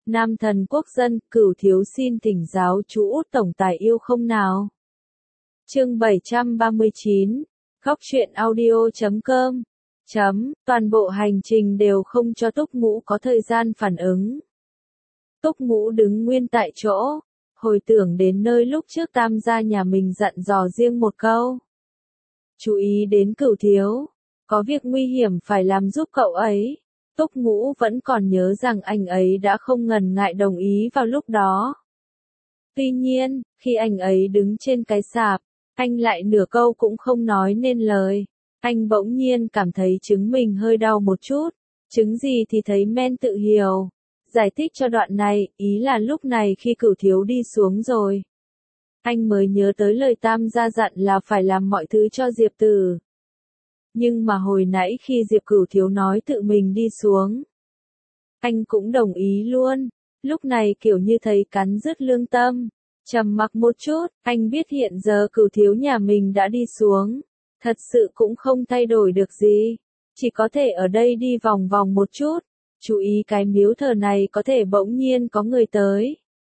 Nam thần quốc dân, Cửu thiếu xin thỉnh giáo chú Út tổng tài yêu không nào. Chương 739, Góc truyện audio.com. Toàn bộ hành trình đều không cho Túc Ngũ có thời gian phản ứng. Túc Ngũ đứng nguyên tại chỗ, hồi tưởng đến nơi lúc trước Tam gia nhà mình dặn dò riêng một câu. Chú ý đến Cửu thiếu, có việc nguy hiểm phải làm giúp cậu ấy. Túc Ngũ vẫn còn nhớ rằng anh ấy đã không ngần ngại đồng ý vào lúc đó. Tuy nhiên, khi anh ấy đứng trên cái sạp, anh lại nửa câu cũng không nói nên lời. Anh bỗng nhiên cảm thấy trứng mình hơi đau một chút. Trứng gì thì thấy men tự hiểu. Giải thích cho đoạn này, ý là lúc này khi Cửu thiếu đi xuống rồi, anh mới nhớ tới lời Tam gia dặn là phải làm mọi thứ cho Diệp Tử. Nhưng mà hồi nãy khi Diệp Cửu thiếu nói tự mình đi xuống, anh cũng đồng ý luôn. Lúc này kiểu như thấy cắn rứt lương tâm. Trầm mặc một chút, anh biết hiện giờ Cửu thiếu nhà mình đã đi xuống. Thật sự cũng không thay đổi được gì. Chỉ có thể ở đây đi vòng vòng một chút. Chú ý cái miếu thờ này có thể bỗng nhiên có người tới.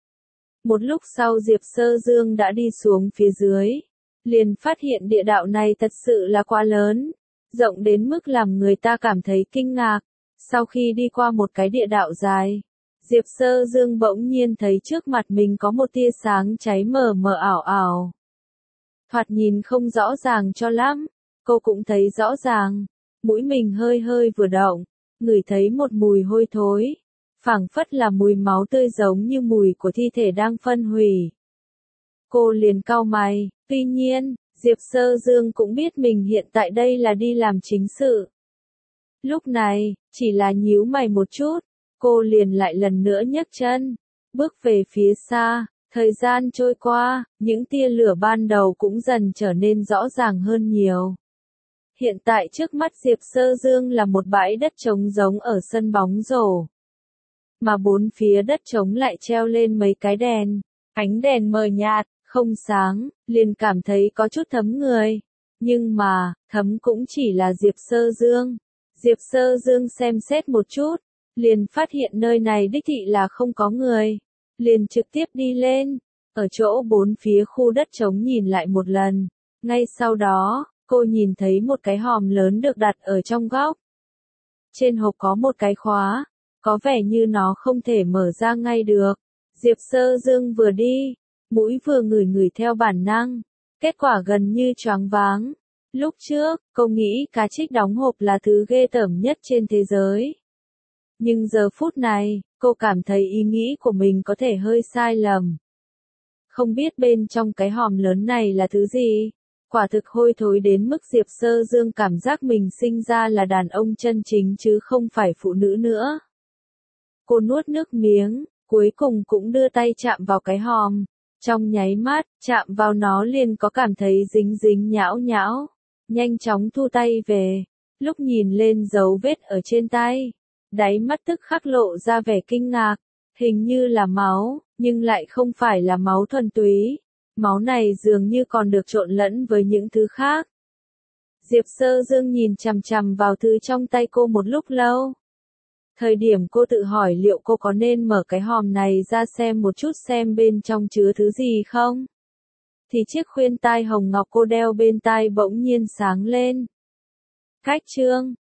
Một lúc sau Diệp Sơ Dương đã đi xuống phía dưới. Liền phát hiện địa đạo này thật sự là quá lớn. Rộng đến mức làm người ta cảm thấy kinh ngạc. Sau khi đi qua một cái địa đạo dài, Diệp Sơ Dương bỗng nhiên thấy trước mặt mình có một tia sáng cháy mờ mờ ảo ảo. Thoạt nhìn không rõ ràng cho lắm, cô cũng thấy rõ ràng. Mũi mình hơi hơi vừa động, ngửi thấy một mùi hôi thối, phảng phất là mùi máu tươi giống như mùi của thi thể đang phân hủy. Cô liền cau mày, tuy nhiên, Diệp Sơ Dương cũng biết mình hiện tại đây là đi làm chính sự. Lúc này, chỉ là nhíu mày một chút, cô liền lại lần nữa nhấc chân, bước về phía xa. Thời gian trôi qua, những tia lửa ban đầu cũng dần trở nên rõ ràng hơn nhiều. Hiện tại trước mắt Diệp Sơ Dương là một bãi đất trống giống ở sân bóng rổ. Mà bốn phía đất trống lại treo lên mấy cái đèn. Ánh đèn mờ nhạt, không sáng, liền cảm thấy có chút thấm người. Nhưng mà, thấm cũng chỉ là Diệp Sơ Dương. Diệp Sơ Dương xem xét một chút, liền phát hiện nơi này đích thị là không có người. Liền trực tiếp đi lên, ở chỗ bốn phía khu đất trống nhìn lại một lần. Ngay sau đó, cô nhìn thấy một cái hòm lớn được đặt ở trong góc. Trên hộp có một cái khóa, có vẻ như nó không thể mở ra ngay được. Diệp Sơ Dương vừa đi, mũi vừa ngửi theo bản năng, kết quả gần như choáng váng. Lúc trước, cô nghĩ cá trích đóng hộp là thứ ghê tởm nhất trên thế giới. Nhưng giờ phút này, cô cảm thấy ý nghĩ của mình có thể hơi sai lầm. Không biết bên trong cái hòm lớn này là thứ gì? Quả thực hôi thối đến mức Diệp Sơ Dương cảm giác mình sinh ra là đàn ông chân chính chứ không phải phụ nữ nữa. Cô nuốt nước miếng, cuối cùng cũng đưa tay chạm vào cái hòm. Trong nháy mắt, chạm vào nó liền có cảm thấy dính dính nhão nhão. Nhanh chóng thu tay về. Lúc nhìn lên dấu vết ở trên tay, đáy mắt tức khắc lộ ra vẻ kinh ngạc. Hình như là máu, nhưng lại không phải là máu thuần túy. Máu này dường như còn được trộn lẫn với những thứ khác. Diệp Sơ Dương nhìn chằm chằm vào thứ trong tay cô một lúc lâu. Thời điểm cô tự hỏi liệu cô có nên mở cái hòm này ra xem một chút xem bên trong chứa thứ gì không? Thì chiếc khuyên tai hồng ngọc cô đeo bên tai bỗng nhiên sáng lên. Cách chương